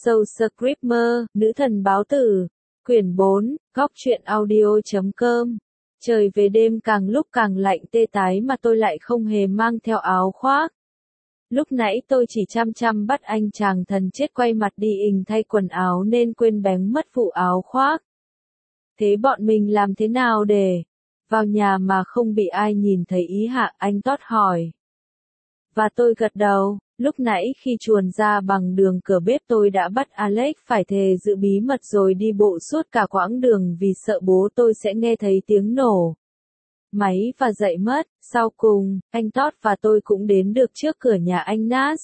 Soul Screamer, Nữ thần báo tử, quyển 4, góc truyện audio.com. Trời về đêm càng lúc càng lạnh tê tái mà tôi lại không hề mang theo áo khoác. Lúc nãy tôi chỉ chăm chăm bắt anh chàng thần chết quay mặt đi thay quần áo nên quên bén mất vụ áo khoác. Thế bọn mình làm thế nào để vào nhà mà không bị ai nhìn thấy ý hả? Anh Todd hỏi. Và tôi gật đầu. Lúc nãy khi chuồn ra bằng đường cửa bếp tôi đã bắt Alex phải thề giữ bí mật rồi đi bộ suốt cả quãng đường vì sợ bố tôi sẽ nghe thấy tiếng nổ máy và dậy mất. Sau cùng, anh Todd và tôi cũng đến được trước cửa nhà anh Nas.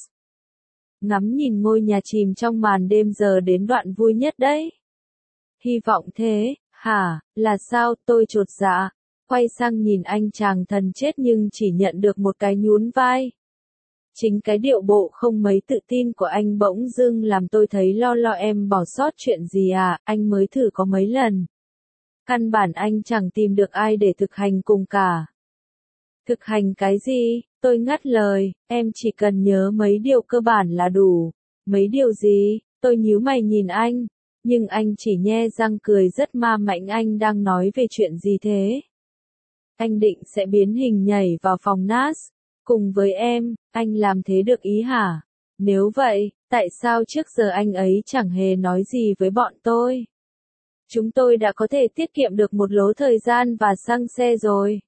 Ngắm nhìn ngôi nhà chìm trong màn đêm giờ đến đoạn vui nhất đấy. Hy vọng thế, hả, là sao? Tôi chột dạ, quay sang nhìn anh chàng thần chết nhưng chỉ nhận được một cái nhún vai. Chính cái điệu bộ không mấy tự tin của anh bỗng dưng làm tôi thấy lo. Em bỏ sót chuyện gì à? Anh mới thử có mấy lần. Căn bản anh chẳng tìm được ai để thực hành cùng cả. Thực hành cái gì? Tôi ngắt lời, em chỉ cần nhớ mấy điều cơ bản là đủ. Mấy điều gì? Tôi nhíu mày nhìn anh, nhưng anh chỉ nhe răng cười rất ma mãnh. Anh đang nói về chuyện gì thế? Anh định sẽ biến hình nhảy vào phòng Nas cùng với em, anh làm thế được ý hả? Nếu vậy, tại sao trước giờ anh ấy chẳng hề nói gì với bọn tôi? Chúng tôi đã có thể tiết kiệm được một lố thời gian và xăng xe rồi.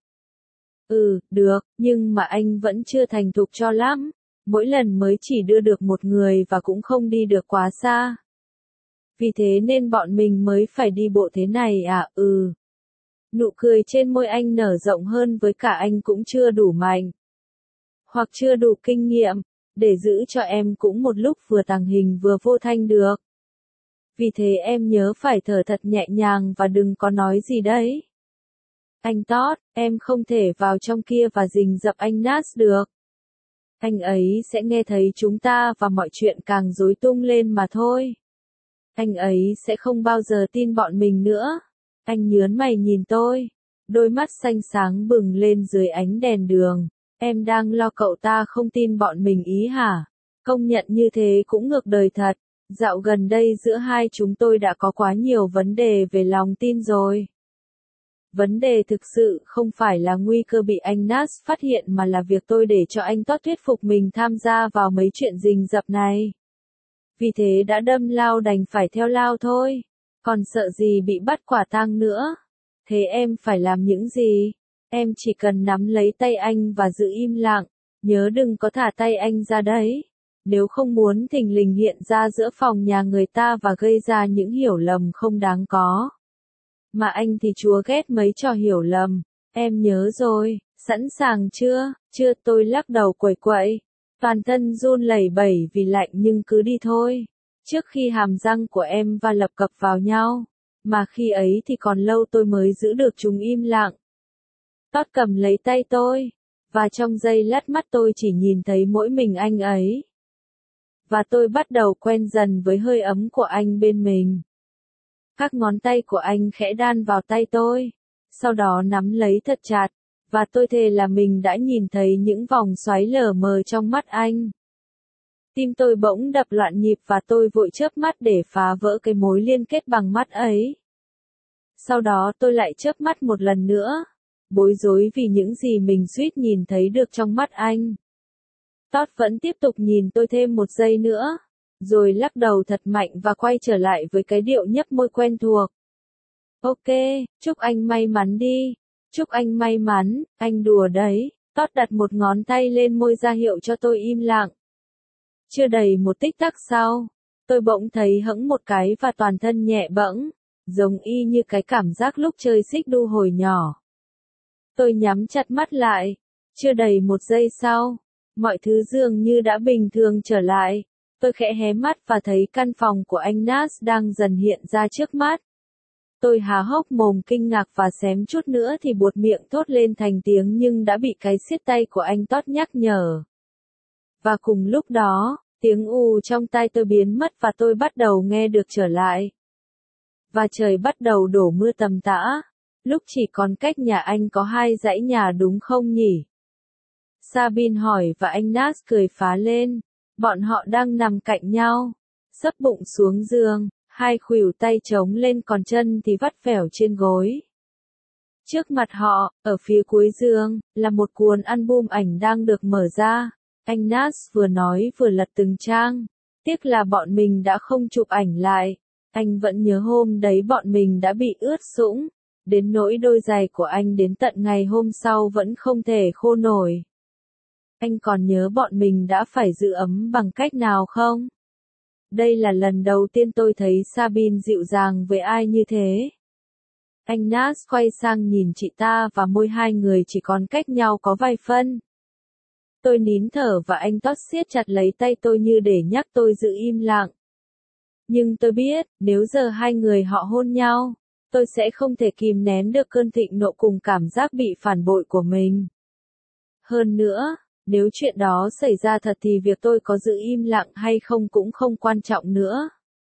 Được, nhưng mà anh vẫn chưa thành thục cho lắm. Mỗi lần mới chỉ đưa được một người và cũng không đi được quá xa. Vì thế nên bọn mình mới phải đi bộ thế này à? Nụ cười trên môi anh nở rộng hơn, với cả anh cũng chưa đủ mạnh. Hoặc chưa đủ kinh nghiệm, để giữ cho em cũng một lúc vừa tàng hình vừa vô thanh được. Vì thế em nhớ phải thở thật nhẹ nhàng và đừng có nói gì đấy. Anh Todd, em không thể vào trong kia và rình rập anh Nas được. Anh ấy sẽ nghe thấy chúng ta và mọi chuyện càng rối tung lên mà thôi. Anh ấy sẽ không bao giờ tin bọn mình nữa. Anh nhớn mày nhìn tôi, đôi mắt xanh sáng bừng lên dưới ánh đèn đường. Em đang lo cậu ta không tin bọn mình ý hả? Công nhận như thế cũng ngược đời thật. Dạo gần đây giữa hai chúng tôi đã có quá nhiều vấn đề về lòng tin rồi. Vấn đề thực sự không phải là nguy cơ bị anh Nas phát hiện mà là việc tôi để cho anh Todd thuyết phục mình tham gia vào mấy chuyện rình rập này. Vì thế đã đâm lao đành phải theo lao thôi. Còn sợ gì bị bắt quả tang nữa. Thế em phải làm những gì? Em chỉ cần nắm lấy tay anh và giữ im lặng. Nhớ đừng có thả tay anh ra đấy. Nếu không muốn thình lình hiện ra giữa phòng nhà người ta và gây ra những hiểu lầm không đáng có. Mà anh thì chúa ghét mấy trò hiểu lầm. Em nhớ rồi, sẵn sàng chưa? Chưa, tôi lắc đầu quẩy quậy. Toàn thân run lẩy bẩy vì lạnh nhưng cứ đi thôi. Trước khi hàm răng của em va lập cập vào nhau. Mà khi ấy thì còn lâu tôi mới giữ được chúng im lặng. Todd cầm lấy tay tôi. Và trong giây lát mắt tôi chỉ nhìn thấy mỗi mình anh ấy. Và tôi bắt đầu quen dần với hơi ấm của anh bên mình. Các ngón tay của anh khẽ đan vào tay tôi. Sau đó nắm lấy thật chặt. Và tôi thề là mình đã nhìn thấy những vòng xoáy lờ mờ trong mắt anh. Tim tôi bỗng đập loạn nhịp và tôi vội chớp mắt để phá vỡ cái mối liên kết bằng mắt ấy. Sau đó tôi lại chớp mắt một lần nữa. Bối rối vì những gì mình suýt nhìn thấy được trong mắt anh. Todd vẫn tiếp tục nhìn tôi thêm một giây nữa. Rồi lắc đầu thật mạnh và quay trở lại với cái điệu nhấp môi quen thuộc. Ok, chúc anh may mắn đi. Chúc anh may mắn, anh đùa đấy. Todd đặt một ngón tay lên môi ra hiệu cho tôi im lặng. Chưa đầy một tích tắc sau, tôi bỗng thấy hững một cái và toàn thân nhẹ bẫng, giống y như cái cảm giác lúc chơi xích đu hồi nhỏ. Tôi nhắm chặt mắt lại. Chưa đầy một giây sau, mọi thứ dường như đã bình thường trở lại. Tôi khẽ hé mắt và thấy căn phòng của anh Nas đang dần hiện ra trước mắt. Tôi há hốc mồm kinh ngạc và xém chút nữa thì buột miệng thốt lên thành tiếng nhưng đã bị cái siết tay của anh Todd nhắc nhở. Và cùng lúc đó, tiếng trong tai tôi biến mất và tôi bắt đầu nghe được trở lại. Và trời bắt đầu đổ mưa tầm tã. Lúc chỉ còn cách nhà anh có 2 dãy nhà đúng không nhỉ? Sabine hỏi và anh Nas cười phá lên. Bọn họ đang nằm cạnh nhau. sấp bụng xuống giường, hai khuỷu tay chống lên còn chân thì vắt vẻo trên gối. Trước mặt họ, ở phía cuối giường, là một cuốn album ảnh đang được mở ra. Anh Nas vừa nói vừa lật từng trang. Tiếc là bọn mình đã không chụp ảnh lại. Anh vẫn nhớ hôm đấy bọn mình đã bị ướt sũng. Đến nỗi đôi giày của anh đến tận ngày hôm sau vẫn không thể khô nổi. Anh còn nhớ bọn mình đã phải giữ ấm bằng cách nào không? Đây là lần đầu tiên tôi thấy Sabine dịu dàng với ai như thế. Anh Nas quay sang nhìn chị ta và môi hai người chỉ còn cách nhau có vài phân. Tôi nín thở và anh Todd siết chặt lấy tay tôi như để nhắc tôi giữ im lặng. Nhưng tôi biết, nếu giờ hai người họ hôn nhau, tôi sẽ không thể kìm nén được cơn thịnh nộ cùng cảm giác bị phản bội của mình. Hơn nữa, nếu chuyện đó xảy ra thật thì việc tôi có giữ im lặng hay không cũng không quan trọng nữa.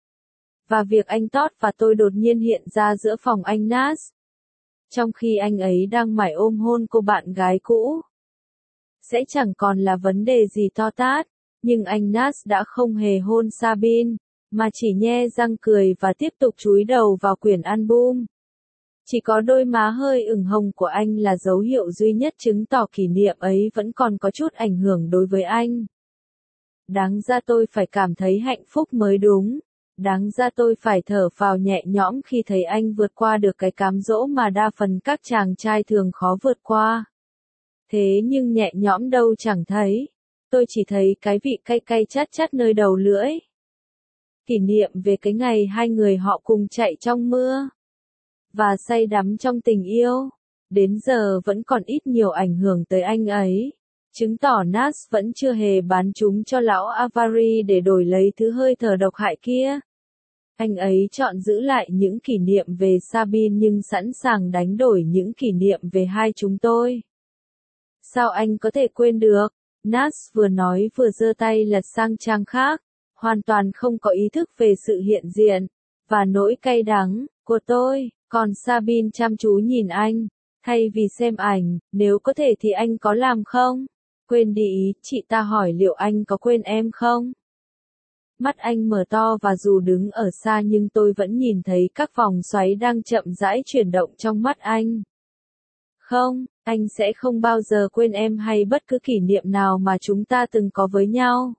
Và việc anh Todd và tôi đột nhiên hiện ra giữa phòng anh Nas, trong khi anh ấy đang mải ôm hôn cô bạn gái cũ, sẽ chẳng còn là vấn đề gì to tát, nhưng anh Nas đã không hề hôn Sabine, mà chỉ nhe răng cười và tiếp tục chúi đầu vào quyển album. Chỉ có đôi má hơi ửng hồng của anh là dấu hiệu duy nhất chứng tỏ kỷ niệm ấy vẫn còn có chút ảnh hưởng đối với anh. Đáng ra tôi phải cảm thấy hạnh phúc mới đúng. Đáng ra tôi phải thở phào nhẹ nhõm khi thấy anh vượt qua được cái cám dỗ mà đa phần các chàng trai thường khó vượt qua. Thế nhưng nhẹ nhõm đâu chẳng thấy. Tôi chỉ thấy cái vị cay cay chát chát nơi đầu lưỡi. Kỷ niệm về cái ngày hai người họ cùng chạy trong mưa và say đắm trong tình yêu, đến giờ vẫn còn ít nhiều ảnh hưởng tới anh ấy. Chứng tỏ Nas vẫn chưa hề bán chúng cho lão Avari để đổi lấy thứ hơi thở độc hại kia. Anh ấy chọn giữ lại những kỷ niệm về Sabine nhưng sẵn sàng đánh đổi những kỷ niệm về hai chúng tôi. Sao anh có thể quên được? Nas vừa nói vừa giơ tay lật sang trang khác, hoàn toàn không có ý thức về sự hiện diện và nỗi cay đắng của tôi. Còn Sabine chăm chú nhìn anh, thay vì xem ảnh, nếu có thể thì anh có làm không? Quên đi, chị ta hỏi liệu anh có quên em không? Mắt anh mở to và dù đứng ở xa nhưng tôi vẫn nhìn thấy các vòng xoáy đang chậm rãi chuyển động trong mắt anh. Không, anh sẽ không bao giờ quên em hay bất cứ kỷ niệm nào mà chúng ta từng có với nhau.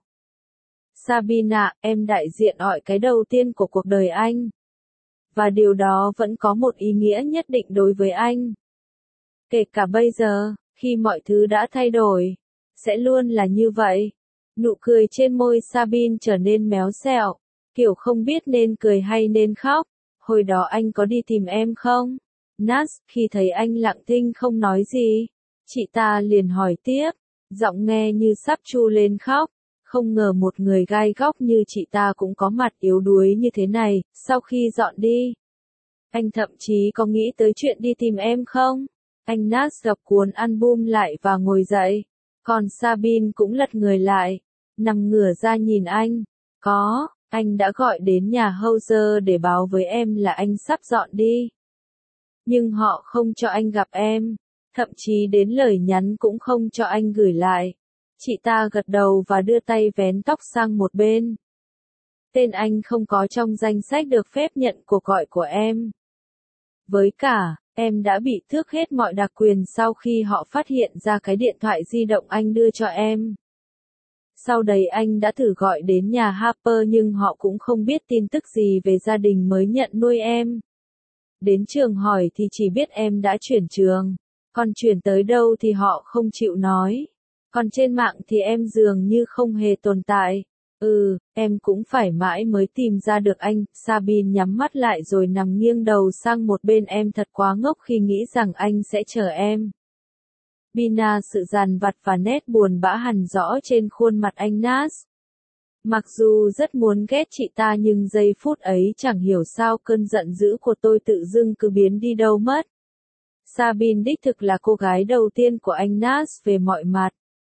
Sabine ạ, em đại diện mọi cái đầu tiên của cuộc đời anh. Và điều đó vẫn có một ý nghĩa nhất định đối với anh. Kể cả bây giờ, khi mọi thứ đã thay đổi, sẽ luôn là như vậy. Nụ cười trên môi Sabine trở nên méo xẹo, kiểu không biết nên cười hay nên khóc. Hồi đó anh có đi tìm em không? Nas, khi thấy anh lặng thinh không nói gì, chị ta liền hỏi tiếp, giọng nghe như sắp tru lên khóc. Không ngờ một người gai góc như chị ta cũng có mặt yếu đuối như thế này, sau khi dọn đi. Anh thậm chí có nghĩ tới chuyện đi tìm em không? Anh Nas gập cuốn album lại và ngồi dậy. Còn Sabine cũng lật người lại, nằm ngửa ra nhìn anh. Có, anh đã gọi đến nhà Hauser để báo với em là anh sắp dọn đi. Nhưng họ không cho anh gặp em, thậm chí đến lời nhắn cũng không cho anh gửi lại. Chị ta gật đầu và đưa tay vén tóc sang một bên. Tên anh không có trong danh sách được phép nhận cuộc gọi của em. Với cả, em đã bị tước hết mọi đặc quyền sau khi họ phát hiện ra cái điện thoại di động anh đưa cho em. Sau đấy anh đã thử gọi đến nhà Harper nhưng họ cũng không biết tin tức gì về gia đình mới nhận nuôi em. Đến trường hỏi thì chỉ biết em đã chuyển trường, còn chuyển tới đâu thì họ không chịu nói. Còn trên mạng thì em dường như không hề tồn tại. Em cũng phải mãi mới tìm ra được anh. Sabine nhắm mắt lại rồi nằm nghiêng đầu sang một bên. Em thật quá ngốc khi nghĩ rằng anh sẽ chờ em. Bina, sự dằn vặt và nét buồn bã hằn rõ trên khuôn mặt anh Nas. Mặc dù rất muốn ghét chị ta nhưng giây phút ấy chẳng hiểu sao cơn giận dữ của tôi tự dưng cứ biến đi đâu mất. Sabine đích thực là cô gái đầu tiên của anh Nas về mọi mặt.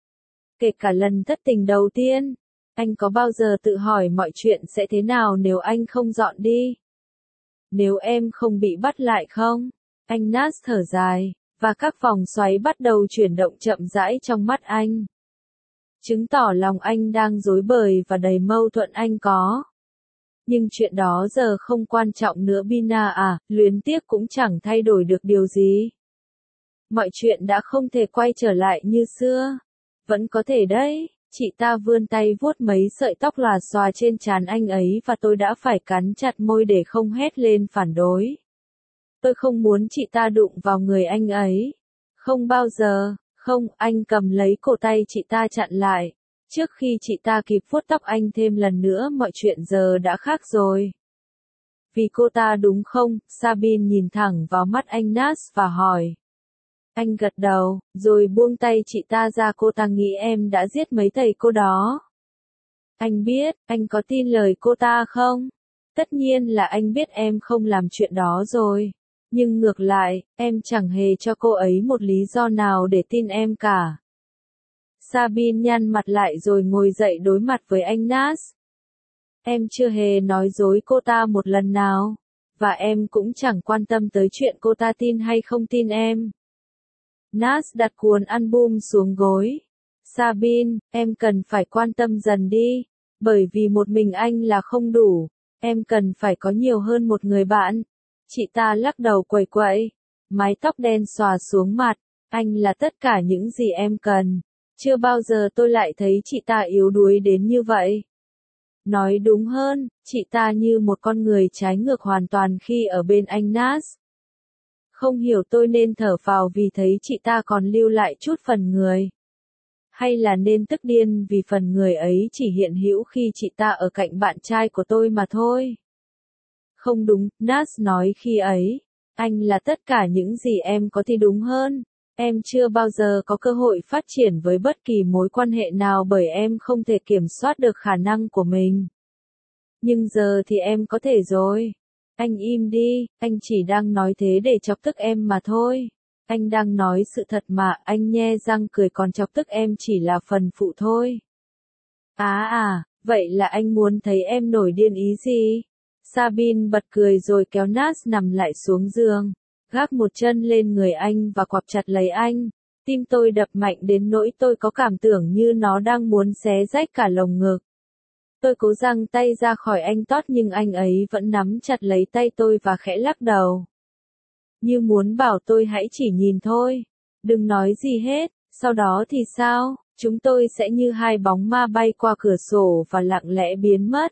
Kể cả lần thất tình đầu tiên, anh có bao giờ tự hỏi mọi chuyện sẽ thế nào nếu anh không dọn đi? Nếu em không bị bắt lại không? Anh Nas thở dài, và các vòng xoáy bắt đầu chuyển động chậm rãi trong mắt anh. Chứng tỏ lòng anh đang rối bời và đầy mâu thuẫn anh có. Nhưng chuyện đó giờ không quan trọng nữa Bina à, luyến tiếc cũng chẳng thay đổi được điều gì. Mọi chuyện đã không thể quay trở lại như xưa. Vẫn có thể đấy. Chị ta vươn tay vuốt mấy sợi tóc lòa xòa trên trán anh ấy và tôi đã phải cắn chặt môi để không hét lên phản đối. Tôi không muốn chị ta đụng vào người anh ấy. Không bao giờ, không, anh cầm lấy cổ tay chị ta chặn lại. Trước khi chị ta kịp vuốt tóc anh thêm lần nữa mọi chuyện giờ đã khác rồi. Vì cô ta đúng không? Sabine nhìn thẳng vào mắt anh Nas và hỏi. Anh gật đầu, rồi buông tay chị ta ra cô ta nghĩ em đã giết mấy thầy cô đó. Anh biết, anh có tin lời cô ta không? Tất nhiên là anh biết em không làm chuyện đó rồi. Nhưng ngược lại, em chẳng hề cho cô ấy một lý do nào để tin em cả. Sabine nhăn mặt lại rồi ngồi dậy đối mặt với anh Nas. Em chưa hề nói dối cô ta một lần nào. Và em cũng chẳng quan tâm tới chuyện cô ta tin hay không tin em. Nas đặt cuốn album xuống gối. Sabine, em cần phải quan tâm dần đi. Bởi vì một mình anh là không đủ. Em cần phải có nhiều hơn một người bạn. Chị ta lắc đầu quẩy quẩy. Mái tóc đen xòa xuống mặt. Anh là tất cả những gì em cần. Chưa bao giờ tôi lại thấy chị ta yếu đuối đến như vậy. Nói đúng hơn, chị ta như một con người trái ngược hoàn toàn khi ở bên anh Nas. Không hiểu tôi nên thở phào vì thấy chị ta còn lưu lại chút phần người. Hay là nên tức điên vì phần người ấy chỉ hiện hữu khi chị ta ở cạnh bạn trai của tôi mà thôi. Không đúng, Nas nói khi ấy. Anh là tất cả những gì em có thì đúng hơn. Em chưa bao giờ có cơ hội phát triển với bất kỳ mối quan hệ nào bởi em không thể kiểm soát được khả năng của mình. Nhưng giờ thì em có thể rồi. Anh im đi, anh chỉ đang nói thế để chọc tức em mà thôi. Anh đang nói sự thật mà, anh nhe răng cười còn chọc tức em chỉ là phần phụ thôi. Vậy là anh muốn thấy em nổi điên ý gì? Sabine bật cười rồi kéo Nas nằm lại xuống giường, gác một chân lên người anh và quặp chặt lấy anh. Tim tôi đập mạnh đến nỗi tôi có cảm tưởng như nó đang muốn xé rách cả lồng ngực. Tôi cố giằng tay ra khỏi anh Todd nhưng anh ấy vẫn nắm chặt lấy tay tôi và khẽ lắc đầu. Như muốn bảo tôi hãy chỉ nhìn thôi. Đừng nói gì hết, sau đó thì sao? Chúng tôi sẽ như hai bóng ma bay qua cửa sổ và lặng lẽ biến mất.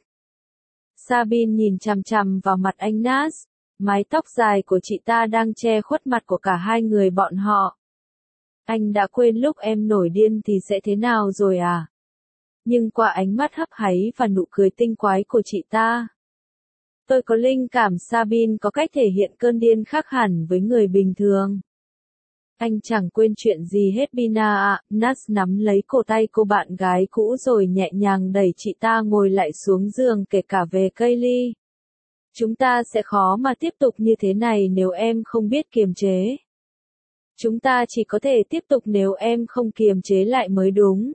Sabine nhìn chằm chằm vào mặt anh Nas. Mái tóc dài của chị ta đang che khuất mặt của cả hai người bọn họ. Anh đã quên lúc em nổi điên thì sẽ thế nào rồi à? Nhưng qua ánh mắt hấp háy và nụ cười tinh quái của chị ta, tôi có linh cảm Sabine có cách thể hiện cơn điên khác hẳn với người bình thường. Anh chẳng quên chuyện gì hết Bina ạ. Nas nắm lấy cổ tay cô bạn gái cũ rồi nhẹ nhàng đẩy chị ta ngồi lại xuống giường kể cả về Kaylee. Chúng ta sẽ khó mà tiếp tục như thế này nếu em không biết kiềm chế. Chúng ta chỉ có thể tiếp tục nếu em không kiềm chế lại mới đúng.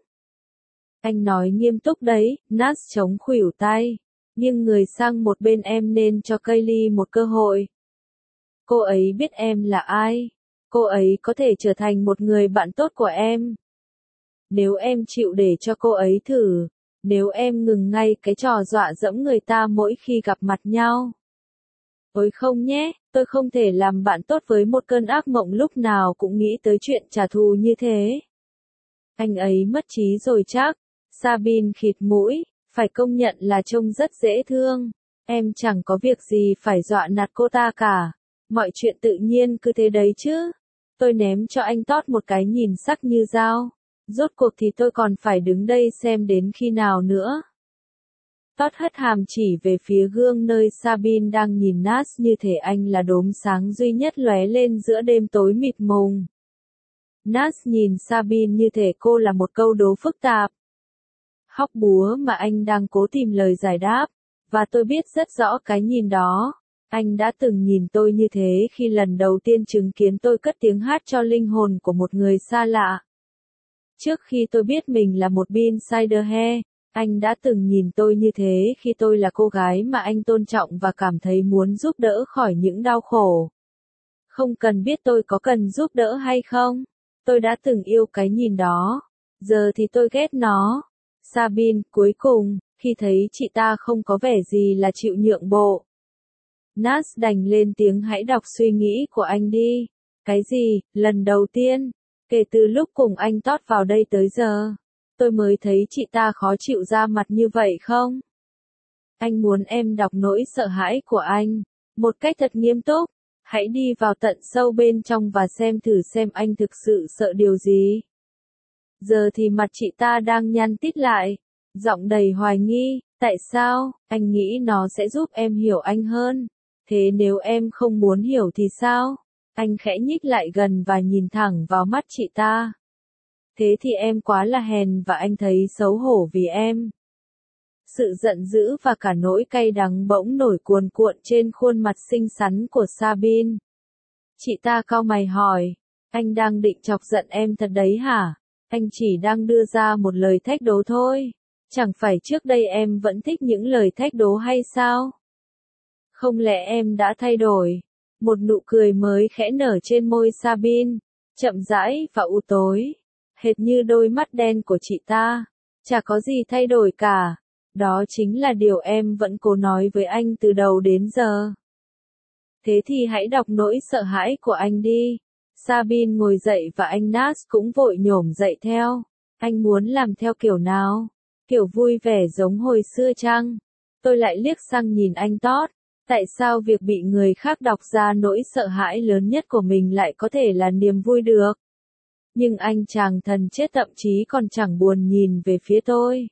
Anh nói nghiêm túc đấy, Nas chống khuỷu tay. Nhưng người sang một bên em nên cho Kaylee một cơ hội. Cô ấy biết em là ai. Cô ấy có thể trở thành một người bạn tốt của em. Nếu em chịu để cho cô ấy thử. Nếu em ngừng ngay cái trò dọa dẫm người ta mỗi khi gặp mặt nhau. Ôi không nhé, tôi không thể làm bạn tốt với một cơn ác mộng lúc nào cũng nghĩ tới chuyện trả thù như thế. Anh ấy mất trí rồi chắc. Sabine khịt mũi, phải công nhận là trông rất dễ thương. Em chẳng có việc gì phải dọa nạt cô ta cả. Mọi chuyện tự nhiên cứ thế đấy chứ. Tôi ném cho anh Todd một cái nhìn sắc như dao. Rốt cuộc thì tôi còn phải đứng đây xem đến khi nào nữa. Todd hất hàm chỉ về phía gương nơi Sabine đang nhìn Nas như thể anh là đốm sáng duy nhất lóe lên giữa đêm tối mịt mùng. Nas nhìn Sabine như thể cô là một câu đố phức tạp. Hóc búa mà anh đang cố tìm lời giải đáp. Và tôi biết rất rõ cái nhìn đó. Anh đã từng nhìn tôi như thế khi lần đầu tiên chứng kiến tôi cất tiếng hát cho linh hồn của một người xa lạ. Trước khi tôi biết mình là một Insider, anh đã từng nhìn tôi như thế khi tôi là cô gái mà anh tôn trọng và cảm thấy muốn giúp đỡ khỏi những đau khổ. Không cần biết tôi có cần giúp đỡ hay không. Tôi đã từng yêu cái nhìn đó. Giờ thì tôi ghét nó. Sabine, cuối cùng, khi thấy chị ta không có vẻ gì là chịu nhượng bộ. Nas đành lên tiếng hãy đọc suy nghĩ của anh đi. Cái gì, lần đầu tiên, kể từ lúc cùng anh Todd vào đây tới giờ, tôi mới thấy chị ta khó chịu ra mặt như vậy không? Anh muốn em đọc nỗi sợ hãi của anh, một cách thật nghiêm túc. Hãy đi vào tận sâu bên trong và xem thử xem anh thực sự sợ điều gì. Giờ thì mặt chị ta đang nhăn tít lại, giọng đầy hoài nghi, tại sao, anh nghĩ nó sẽ giúp em hiểu anh hơn. Thế nếu em không muốn hiểu thì sao? Anh khẽ nhích lại gần và nhìn thẳng vào mắt chị ta. Thế thì em quá là hèn và anh thấy xấu hổ vì em. Sự giận dữ và cả nỗi cay đắng bỗng nổi cuồn cuộn trên khuôn mặt xinh xắn của Sabine. Chị ta cau mày hỏi, anh đang định chọc giận em thật đấy hả? Anh chỉ đang đưa ra một lời thách đố thôi. Chẳng phải trước đây em vẫn thích những lời thách đố hay sao? Không lẽ em đã thay đổi? Một nụ cười mới khẽ nở trên môi Sabine, chậm rãi và u tối, hệt như đôi mắt đen của chị ta. Chả có gì thay đổi cả. Đó chính là điều em vẫn cố nói với anh từ đầu đến giờ. Thế thì hãy đọc nỗi sợ hãi của anh đi. Sabine ngồi dậy và anh Nas cũng vội nhổm dậy theo. Anh muốn làm theo kiểu nào? Kiểu vui vẻ giống hồi xưa chăng? Tôi lại liếc sang nhìn anh Todd. Tại sao việc bị người khác đọc ra nỗi sợ hãi lớn nhất của mình lại có thể là niềm vui được? Nhưng anh chàng thần chết thậm chí còn chẳng buồn nhìn về phía tôi.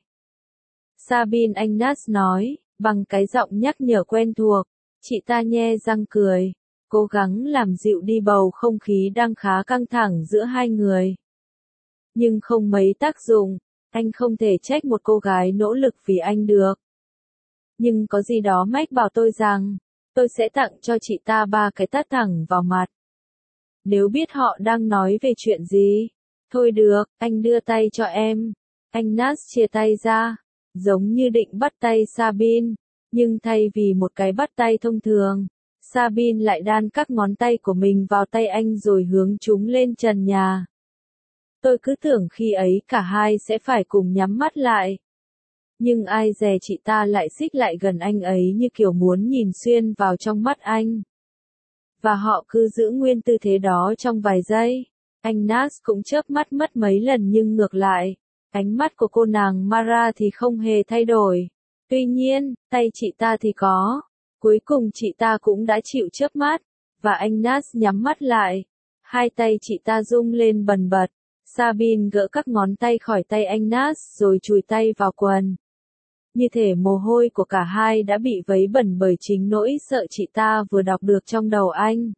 Sabine, anh Nas nói, bằng cái giọng nhắc nhở quen thuộc. Chị ta nhe răng cười, cố gắng làm dịu đi bầu không khí đang khá căng thẳng giữa hai người. Nhưng không mấy tác dụng, anh không thể trách một cô gái nỗ lực vì anh được. Nhưng có gì đó mách bảo tôi rằng, tôi sẽ tặng cho chị ta 3 cái tát thẳng vào mặt. Nếu biết họ đang nói về chuyện gì. Thôi được, anh đưa tay cho em. Anh Nas chia tay ra, giống như định bắt tay Sabine, nhưng thay vì một cái bắt tay thông thường, Sabine lại đan các ngón tay của mình vào tay anh rồi hướng chúng lên trần nhà. Tôi cứ tưởng khi ấy cả hai sẽ phải cùng nhắm mắt lại. Nhưng ai dè chị ta lại xích lại gần anh ấy như kiểu muốn nhìn xuyên vào trong mắt anh. Và họ cứ giữ nguyên tư thế đó trong vài giây. Anh Nas cũng chớp mắt mất mấy lần nhưng ngược lại, ánh mắt của cô nàng Mara thì không hề thay đổi. Tuy nhiên, tay chị ta thì có. Cuối cùng chị ta cũng đã chịu chớp mắt, và anh Nas nhắm mắt lại. Hai tay chị ta rung lên bần bật. Sabine gỡ các ngón tay khỏi tay anh Nas rồi chùi tay vào quần. Như thể mồ hôi của cả hai đã bị vấy bẩn bởi chính nỗi sợ chị ta vừa đọc được trong đầu anh.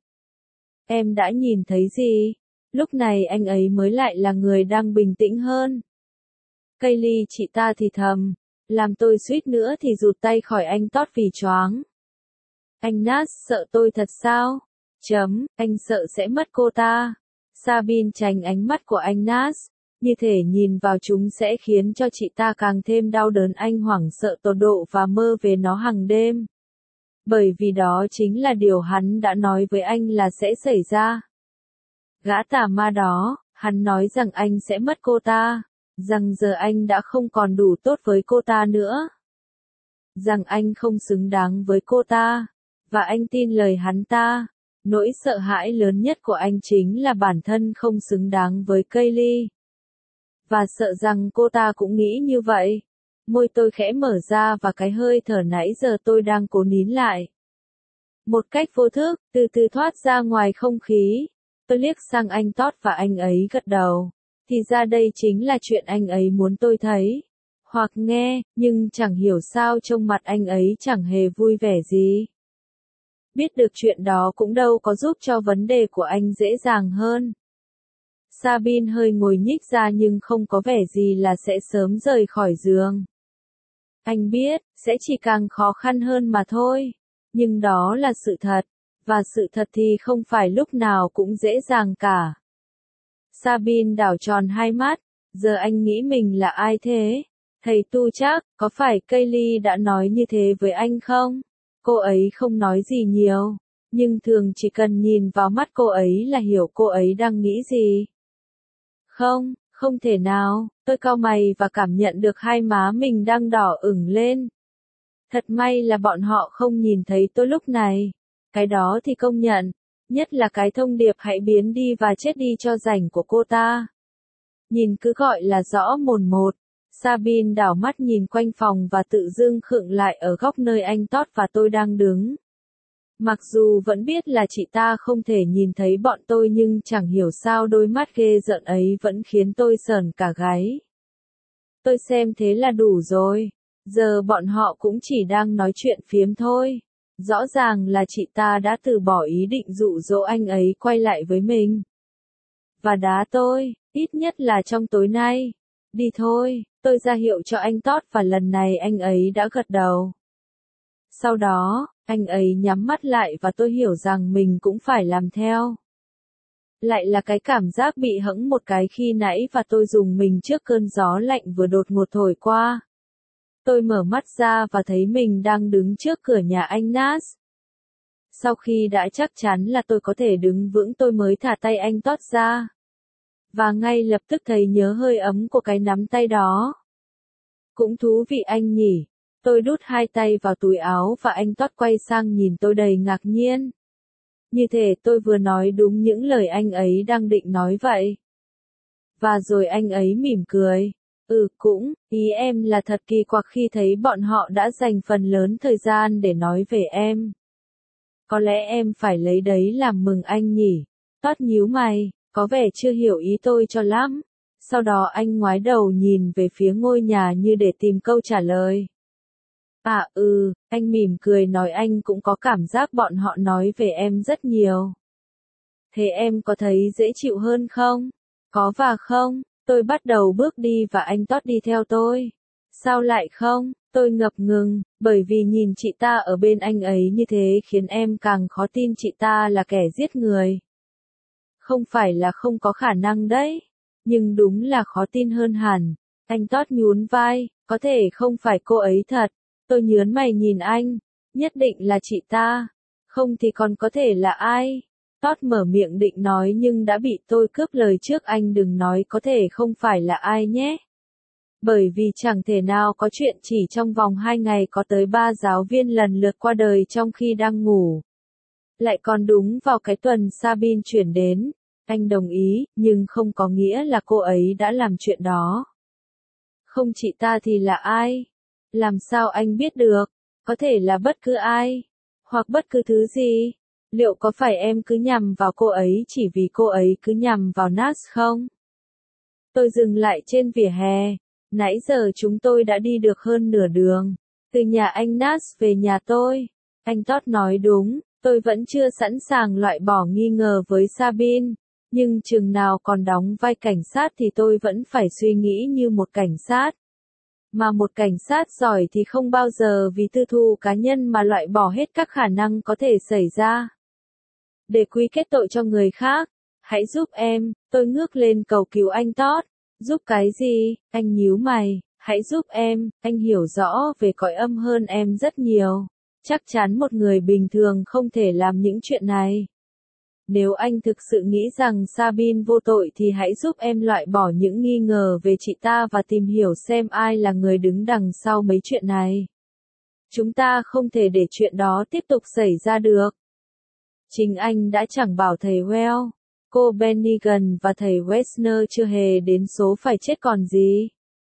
Em đã nhìn thấy gì? Lúc này anh ấy mới lại là người đang bình tĩnh hơn. Kaylee, chị ta thì thầm, làm tôi suýt nữa thì rụt tay khỏi anh Todd vì choáng. Anh Nas sợ tôi thật sao? Anh sợ sẽ mất cô ta. Sabine tránh ánh mắt của anh Nas, như thể nhìn vào chúng sẽ khiến cho chị ta càng thêm đau đớn. Anh hoảng sợ tột độ và mơ về nó hàng đêm. Bởi vì đó chính là điều hắn đã nói với anh là sẽ xảy ra. Gã tà ma đó, hắn nói rằng anh sẽ mất cô ta, rằng giờ anh đã không còn đủ tốt với cô ta nữa. Rằng anh không xứng đáng với cô ta, và anh tin lời hắn ta. Nỗi sợ hãi lớn nhất của anh chính là bản thân không xứng đáng với Kaylee. Và sợ rằng cô ta cũng nghĩ như vậy. Môi tôi khẽ mở ra và cái hơi thở nãy giờ tôi đang cố nín lại. Một cách vô thức, từ từ thoát ra ngoài không khí. Tôi liếc sang anh Todd và anh ấy gật đầu. Thì ra đây chính là chuyện anh ấy muốn tôi thấy. Hoặc nghe, nhưng chẳng hiểu sao trông mặt anh ấy chẳng hề vui vẻ gì. Biết được chuyện đó cũng đâu có giúp cho vấn đề của anh dễ dàng hơn. Sabine hơi ngồi nhích ra nhưng không có vẻ gì là sẽ sớm rời khỏi giường. Anh biết, sẽ chỉ càng khó khăn hơn mà thôi. Nhưng đó là sự thật. Và sự thật thì không phải lúc nào cũng dễ dàng cả. Sabine đảo tròn hai mắt. Giờ anh nghĩ mình là ai thế? Thầy tu chắc, có phải Kaylee đã nói như thế với anh không? Cô ấy không nói gì nhiều. Nhưng thường chỉ cần nhìn vào mắt cô ấy là hiểu cô ấy đang nghĩ gì. Không Không thể nào, tôi cau mày và cảm nhận được hai má mình đang đỏ ửng lên. Thật may là bọn họ không nhìn thấy tôi lúc này. Cái đó thì công nhận, nhất là cái thông điệp hãy biến đi và chết đi cho rảnh của cô ta. Nhìn cứ gọi là rõ mồn một. Sabine đảo mắt nhìn quanh phòng và tự dưng khựng lại ở góc nơi anh Todd và tôi đang đứng. Mặc dù vẫn biết là chị ta không thể nhìn thấy bọn tôi nhưng chẳng hiểu sao đôi mắt ghê rợn ấy vẫn khiến tôi sởn cả gáy. Tôi xem thế là đủ rồi. Giờ bọn họ cũng chỉ đang nói chuyện phiếm thôi. Rõ ràng là chị ta đã từ bỏ ý định dụ dỗ anh ấy quay lại với mình. Và đá tôi, ít nhất là trong tối nay. Đi thôi, tôi ra hiệu cho anh Todd và lần này anh ấy đã gật đầu. Sau đó, anh ấy nhắm mắt lại và tôi hiểu rằng mình cũng phải làm theo. Lại là cái cảm giác bị hẫng một cái khi nãy và tôi dùng mình trước cơn gió lạnh vừa đột ngột thổi qua. Tôi mở mắt ra và thấy mình đang đứng trước cửa nhà anh Nas. Sau khi đã chắc chắn là tôi có thể đứng vững tôi mới thả tay anh Todd ra. Và ngay lập tức thấy nhớ hơi ấm của cái nắm tay đó. Cũng thú vị anh nhỉ. Tôi đút hai tay vào túi áo và anh Todd quay sang nhìn tôi đầy ngạc nhiên. Như thể tôi vừa nói đúng những lời anh ấy đang định nói vậy. Và rồi anh ấy mỉm cười. Cũng, ý em là thật kỳ quặc khi thấy bọn họ đã dành phần lớn thời gian để nói về em. Có lẽ em phải lấy đấy làm mừng anh nhỉ. Todd nhíu mày, có vẻ chưa hiểu ý tôi cho lắm. Sau đó anh ngoái đầu nhìn về phía ngôi nhà như để tìm câu trả lời. Anh mỉm cười nói anh cũng có cảm giác bọn họ nói về em rất nhiều. Thế em có thấy dễ chịu hơn không? Có và không? Tôi bắt đầu bước đi và anh Todd đi theo tôi. Sao lại không? Tôi ngập ngừng, bởi vì nhìn chị ta ở bên anh ấy như thế khiến em càng khó tin chị ta là kẻ giết người. Không phải là không có khả năng đấy, nhưng đúng là khó tin hơn hẳn. Anh Todd nhún vai, có thể không phải cô ấy thật. Tôi nhớn mày nhìn anh, nhất định là chị ta. Không thì còn có thể là ai? Todd mở miệng định nói nhưng đã bị tôi cướp lời trước anh đừng nói có thể không phải là ai nhé. Bởi vì chẳng thể nào có chuyện chỉ trong vòng 2 ngày có tới 3 giáo viên lần lượt qua đời trong khi đang ngủ. Lại còn đúng vào cái tuần Sabine chuyển đến. Anh đồng ý, nhưng không có nghĩa là cô ấy đã làm chuyện đó. Không chị ta thì là ai? Làm sao anh biết được? Có thể là bất cứ ai. Hoặc bất cứ thứ gì. Liệu có phải em cứ nhằm vào cô ấy chỉ vì cô ấy cứ nhằm vào Nas không? Tôi dừng lại trên vỉa hè. Nãy giờ chúng tôi đã đi được hơn nửa đường. Từ nhà anh Nas về nhà tôi. Anh Todd nói đúng, tôi vẫn chưa sẵn sàng loại bỏ nghi ngờ với Sabine. Nhưng chừng nào còn đóng vai cảnh sát thì tôi vẫn phải suy nghĩ như một cảnh sát. Mà một cảnh sát giỏi thì không bao giờ vì tư thù cá nhân mà loại bỏ hết các khả năng có thể xảy ra. Để quy kết tội cho người khác, hãy giúp em, tôi ngước lên cầu cứu anh Todd. Giúp cái gì? Anh nhíu mày, hãy giúp em, anh hiểu rõ về cõi âm hơn em rất nhiều. Chắc chắn một người bình thường không thể làm những chuyện này. Nếu anh thực sự nghĩ rằng Sabine vô tội thì hãy giúp em loại bỏ những nghi ngờ về chị ta và tìm hiểu xem ai là người đứng đằng sau mấy chuyện này. Chúng ta không thể để chuyện đó tiếp tục xảy ra được. Chính anh đã chẳng bảo thầy Well, cô Bennigan và thầy Wessner chưa hề đến số phải chết còn gì.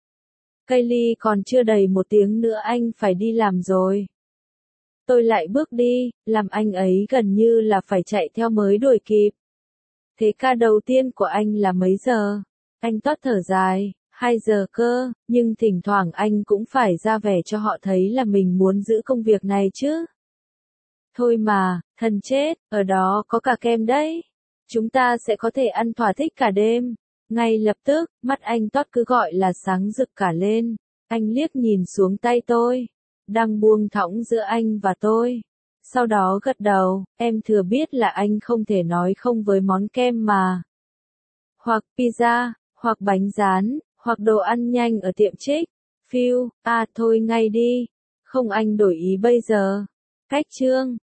Kaylee còn chưa đầy 1 tiếng nữa anh phải đi làm rồi. Tôi lại bước đi, làm anh ấy gần như là phải chạy theo mới đuổi kịp. Thế ca đầu tiên của anh là mấy giờ? Anh Todd thở dài, 2 giờ cơ, nhưng thỉnh thoảng anh cũng phải ra vẻ cho họ thấy là mình muốn giữ công việc này chứ. Thôi mà, thần chết, ở đó có cả kem đấy. Chúng ta sẽ có thể ăn thỏa thích cả đêm. Ngay lập tức, mắt anh Todd cứ gọi là sáng rực cả lên. Anh liếc nhìn xuống tay tôi, đang buông thõng giữa anh và tôi. Sau đó gật đầu, em thừa biết là anh không thể nói không với món kem mà. Hoặc pizza, hoặc bánh rán, hoặc đồ ăn nhanh ở tiệm Trích. Phiêu, thôi ngay đi. Không anh đổi ý bây giờ. Cách chương.